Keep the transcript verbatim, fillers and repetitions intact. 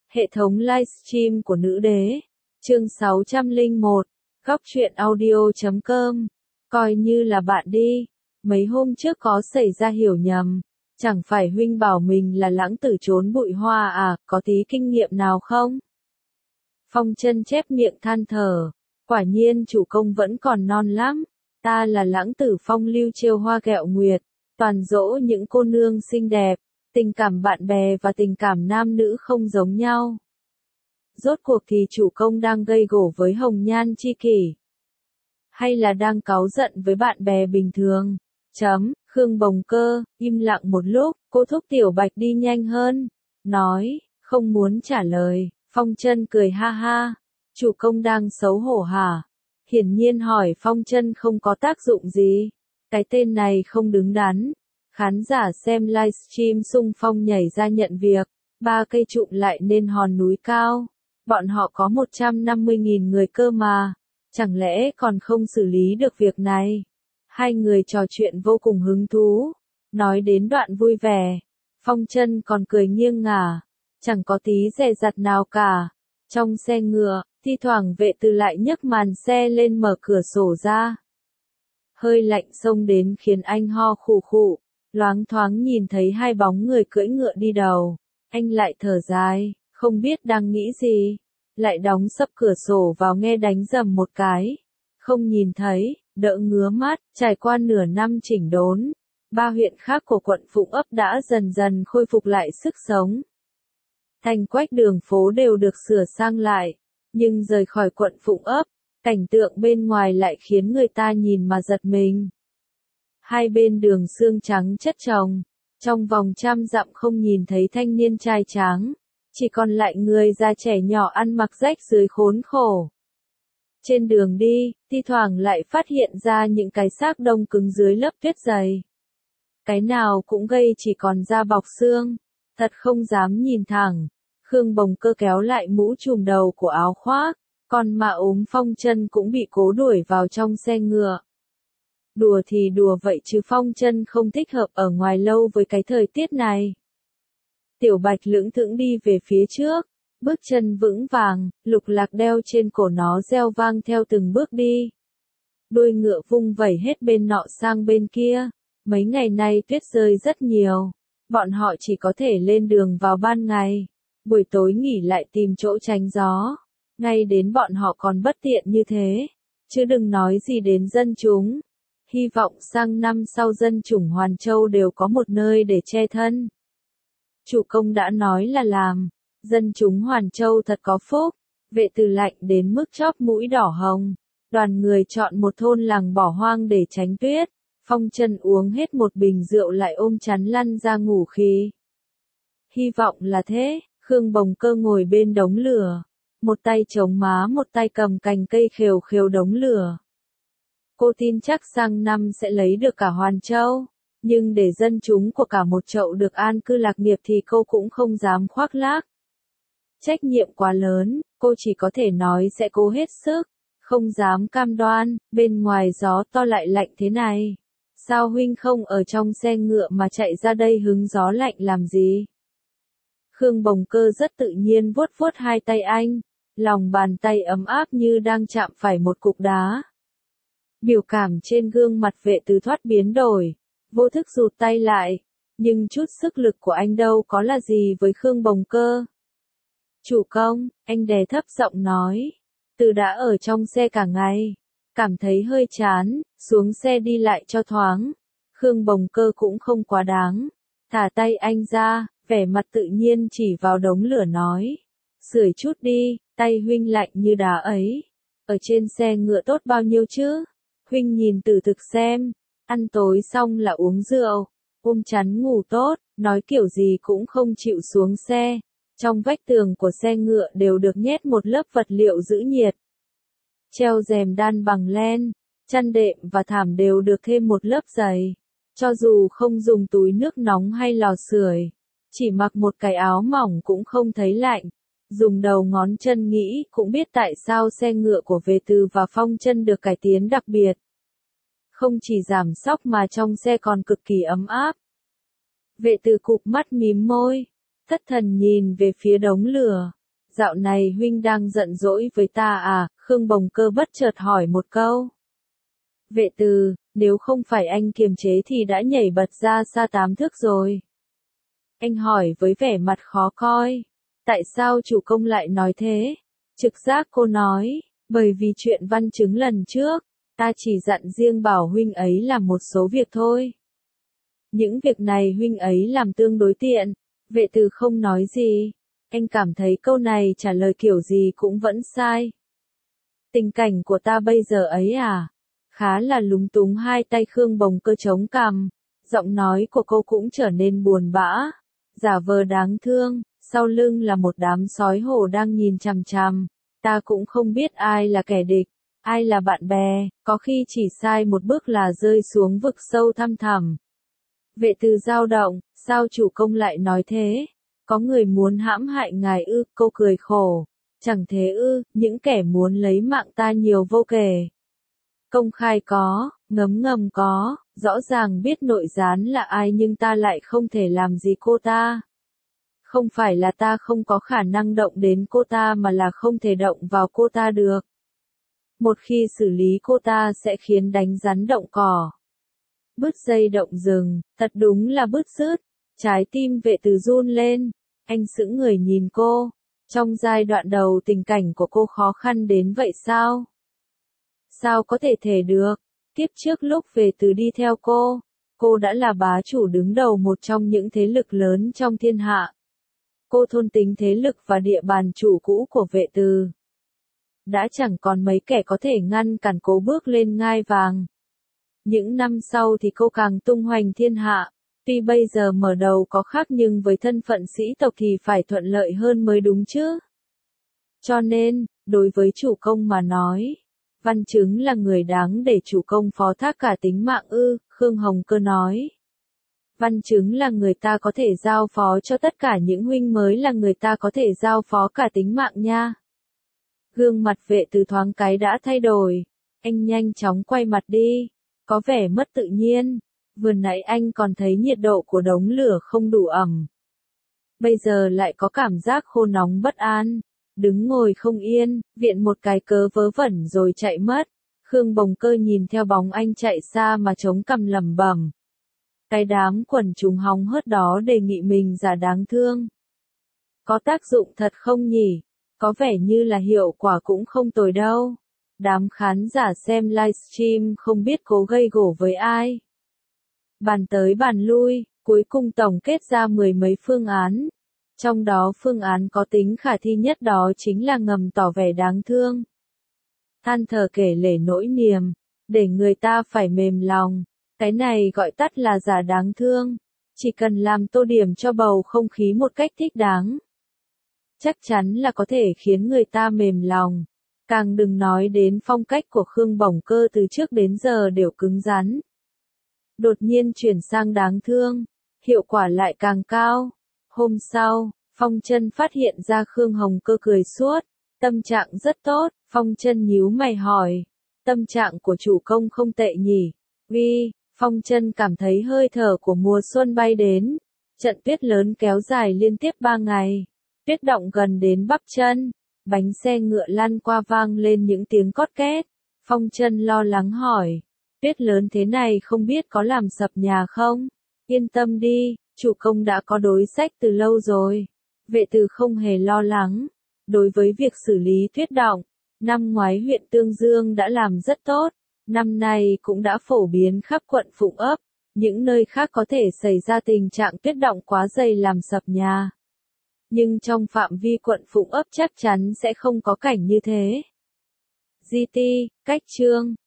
Hệ thống livestream của nữ đế. Chương sáu trăm lẻ một. Góc truyện audio chấm com. Coi như là bạn đi. Mấy hôm trước có xảy ra hiểu nhầm. Chẳng phải huynh bảo mình là lãng tử trốn bụi hoa à, có tí kinh nghiệm nào không? Phong Chân chép miệng than thở. Quả nhiên chủ công vẫn còn non lắm. Ta là lãng tử phong lưu trêu hoa ghẹo nguyệt. Toàn dỗ những cô nương xinh đẹp. Tình cảm bạn bè và tình cảm nam nữ không giống nhau. Rốt cuộc thì chủ công đang gây gổ với hồng nhan chi kỷ. Hay là đang cáu giận với bạn bè bình thường? Chấm, Khương Bồng Cơ, im lặng một lúc, cô thúc Tiểu Bạch đi nhanh hơn. Nói, không muốn trả lời, Phong Chân cười ha ha. Chủ công đang xấu hổ hả? Hiển nhiên hỏi Phong Chân không có tác dụng gì. Cái tên này không đứng đắn. Khán giả xem livestream xung phong nhảy ra nhận việc, ba cây trụm lại nên hòn núi cao. Bọn họ có một trăm năm mươi nghìn người cơ mà, chẳng lẽ còn không xử lý được việc này? Hai người trò chuyện vô cùng hứng thú, nói đến đoạn vui vẻ. Phong Chân còn cười nghiêng ngả, chẳng có tí dè dặt nào cả. Trong xe ngựa, thi thoảng vệ từ lại nhấc màn xe lên mở cửa sổ ra. Hơi lạnh xông đến khiến anh ho khụ khụ. Loáng thoáng nhìn thấy hai bóng người cưỡi ngựa đi đầu, anh lại thở dài, không biết đang nghĩ gì, lại đóng sập cửa sổ vào nghe đánh rầm một cái, không nhìn thấy, đỡ ngứa mắt. Trải qua nửa năm chỉnh đốn, ba huyện khác của quận Phụng Ấp đã dần dần khôi phục lại sức sống. Thành quách đường phố đều được sửa sang lại, nhưng rời khỏi quận Phụng Ấp, cảnh tượng bên ngoài lại khiến người ta nhìn mà giật mình. Hai bên đường xương trắng chất chồng, trong vòng trăm dặm không nhìn thấy thanh niên trai tráng, chỉ còn lại người già trẻ nhỏ ăn mặc rách rưới khốn khổ. Trên đường đi, thi thoảng lại phát hiện ra những cái xác đông cứng dưới lớp tuyết dày. Cái nào cũng gây chỉ còn da bọc xương, thật không dám nhìn thẳng. Khương Bồng Cơ kéo lại mũ trùm đầu của áo khoác, còn mà ốm Phong Chân cũng bị cố đuổi vào trong xe ngựa. Đùa thì đùa vậy chứ Phong Chân không thích hợp ở ngoài lâu với cái thời tiết này. Tiểu Bạch lững thững đi về phía trước, bước chân vững vàng, lục lạc đeo trên cổ nó reo vang theo từng bước đi. Đuôi ngựa vung vẩy hết bên nọ sang bên kia, mấy ngày nay tuyết rơi rất nhiều, bọn họ chỉ có thể lên đường vào ban ngày, buổi tối nghỉ lại tìm chỗ tránh gió, ngay đến bọn họ còn bất tiện như thế, chứ đừng nói gì đến dân chúng. Hy vọng sang năm sau dân chủng Hoàn Châu đều có một nơi để che thân. Chủ công đã nói là làm, dân chúng Hoàn Châu thật có phúc. Vệ từ lạnh đến mức chóp mũi đỏ hồng. Đoàn người chọn một thôn làng bỏ hoang để tránh tuyết. Phong Chân uống hết một bình rượu lại ôm chắn lăn ra ngủ khi. Hy vọng là thế. Khương Bồng Cơ ngồi bên đống lửa, một tay chống má một tay cầm cành cây khều khều đống lửa. Cô tin chắc sang năm sẽ lấy được cả Hoàn Châu, nhưng để dân chúng của cả một chậu được an cư lạc nghiệp thì cô cũng không dám khoác lác. Trách nhiệm quá lớn, cô chỉ có thể nói sẽ cố hết sức, không dám cam đoan. Bên ngoài gió to lại lạnh thế này, sao huynh không ở trong xe ngựa mà chạy ra đây hứng gió lạnh làm gì? Khương Bồng Cơ rất tự nhiên vuốt vuốt hai tay anh, lòng bàn tay ấm áp như đang chạm phải một cục đá. Biểu cảm trên gương mặt vệ từ thoát biến đổi, vô thức rụt tay lại, nhưng chút sức lực của anh đâu có là gì với Khương Bồng Cơ. Chủ công, anh đè thấp giọng nói, từ đã ở trong xe cả ngày, cảm thấy hơi chán, xuống xe đi lại cho thoáng. Khương Bồng Cơ cũng không quá đáng, thả tay anh ra, vẻ mặt tự nhiên chỉ vào đống lửa nói, sưởi chút đi, tay huynh lạnh như đá ấy, ở trên xe ngựa tốt bao nhiêu chứ? Huynh nhìn từ thực xem, ăn tối xong là uống rượu, ôm chắn ngủ tốt, nói kiểu gì cũng không chịu xuống xe. Trong vách tường của xe ngựa đều được nhét một lớp vật liệu giữ nhiệt. Treo rèm đan bằng len, chăn đệm và thảm đều được thêm một lớp dày. Cho dù không dùng túi nước nóng hay lò sưởi, chỉ mặc một cái áo mỏng cũng không thấy lạnh. Dùng đầu ngón chân nghĩ cũng biết tại sao xe ngựa của Vệ Từ và Phong Chân được cải tiến đặc biệt. Không chỉ giảm xóc mà trong xe còn cực kỳ ấm áp. Vệ Từ cụp mắt mím môi, thất thần nhìn về phía đống lửa. Dạo này huynh đang giận dỗi với ta à? Khương Bồng Cơ bất chợt hỏi một câu. Vệ Từ, nếu không phải anh kiềm chế thì đã nhảy bật ra xa tám thước rồi. Anh hỏi với vẻ mặt khó coi. Tại sao chủ công lại nói thế? Trực giác cô nói, bởi vì chuyện văn chứng lần trước, ta chỉ dặn riêng bảo huynh ấy làm một số việc thôi. Những việc này huynh ấy làm tương đối tiện. Vệ Từ không nói gì. Anh cảm thấy câu này trả lời kiểu gì cũng vẫn sai. Tình cảnh của ta bây giờ ấy à? Khá là lúng túng. Hai tay Khương Bồng Cơ chống cằm. Giọng nói của cô cũng trở nên buồn bã. Giả vờ đáng thương. Sau lưng là một đám sói hổ đang nhìn chằm chằm. Ta cũng không biết ai là kẻ địch, ai là bạn bè, có khi chỉ sai một bước là rơi xuống vực sâu thăm thẳm. Vệ Từ dao động, sao chủ công lại nói thế? Có người muốn hãm hại ngài ư? Cô cười khổ. Chẳng thế ư, những kẻ muốn lấy mạng ta nhiều vô kể. Công khai có, ngấm ngầm có, rõ ràng biết nội gián là ai nhưng ta lại không thể làm gì cô ta. Không phải là ta không có khả năng động đến cô ta mà là không thể động vào cô ta được. Một khi xử lý cô ta sẽ khiến đánh rắn động cỏ. Bứt dây động rừng, thật đúng là bứt rứt. Trái tim Vệ Từ run lên. Anh sững người nhìn cô. Trong giai đoạn đầu tình cảnh của cô khó khăn đến vậy sao? Sao có thể thể được? Kiếp trước lúc Vệ Từ đi theo cô, cô đã là bá chủ đứng đầu một trong những thế lực lớn trong thiên hạ. Cô thôn tính thế lực và địa bàn chủ cũ của Vệ Từ. Đã chẳng còn mấy kẻ có thể ngăn cản cô bước lên ngai vàng. Những năm sau thì cô càng tung hoành thiên hạ. Tuy bây giờ mở đầu có khác nhưng với thân phận sĩ tộc thì phải thuận lợi hơn mới đúng chứ. Cho nên, đối với chủ công mà nói, Văn Chứng là người đáng để chủ công phó thác cả tính mạng ư? Khương Hồng Cơ nói. Văn Chứng là người ta có thể giao phó cho tất cả những huynh mới là người ta có thể giao phó cả tính mạng nha. Gương mặt Vệ Từ thoáng cái đã thay đổi. Anh nhanh chóng quay mặt đi. Có vẻ mất tự nhiên. Vừa nãy anh còn thấy nhiệt độ của đống lửa không đủ ẩm. Bây giờ lại có cảm giác khô nóng bất an. Đứng ngồi không yên, viện một cái cớ vớ vẩn rồi chạy mất. Khương Bồng Cơ nhìn theo bóng anh chạy xa mà chống cằm lẩm bẩm. Cái đám quần chúng hóng hớt đó đề nghị mình giả đáng thương. Có tác dụng thật không nhỉ? Có vẻ như là hiệu quả cũng không tồi đâu. Đám khán giả xem livestream không biết cố gây gổ với ai. Bàn tới bàn lui, cuối cùng tổng kết ra mười mấy phương án. Trong đó phương án có tính khả thi nhất đó chính là ngầm tỏ vẻ đáng thương. Than thở kể lể nỗi niềm, để người ta phải mềm lòng. Cái này gọi tắt là giả đáng thương. Chỉ cần làm tô điểm cho bầu không khí một cách thích đáng. Chắc chắn là có thể khiến người ta mềm lòng. Càng đừng nói đến phong cách của Khương Bồng Cơ từ trước đến giờ đều cứng rắn. Đột nhiên chuyển sang đáng thương, hiệu quả lại càng cao. Hôm sau, Phong Chân phát hiện ra Khương Hồng Cơ cười suốt, tâm trạng rất tốt. Phong Chân nhíu mày hỏi, tâm trạng của chủ công không tệ nhỉ? Vì, Phong Chân cảm thấy hơi thở của mùa xuân bay đến. Trận tuyết lớn kéo dài liên tiếp ba ngày. Tuyết động gần đến bắp chân. Bánh xe ngựa lăn qua vang lên những tiếng cót két. Phong Chân lo lắng hỏi, tuyết lớn thế này không biết có làm sập nhà không? Yên tâm đi, chủ công đã có đối sách từ lâu rồi. Vệ Từ không hề lo lắng. Đối với việc xử lý tuyết động, năm ngoái huyện Tương Dương đã làm rất tốt. Năm nay cũng đã phổ biến khắp quận Phụng Ấp. Những nơi khác có thể xảy ra tình trạng tuyết động quá dày làm sập nhà. Nhưng trong phạm vi quận Phụng Ấp chắc chắn sẽ không có cảnh như thế. giê tê, cách chương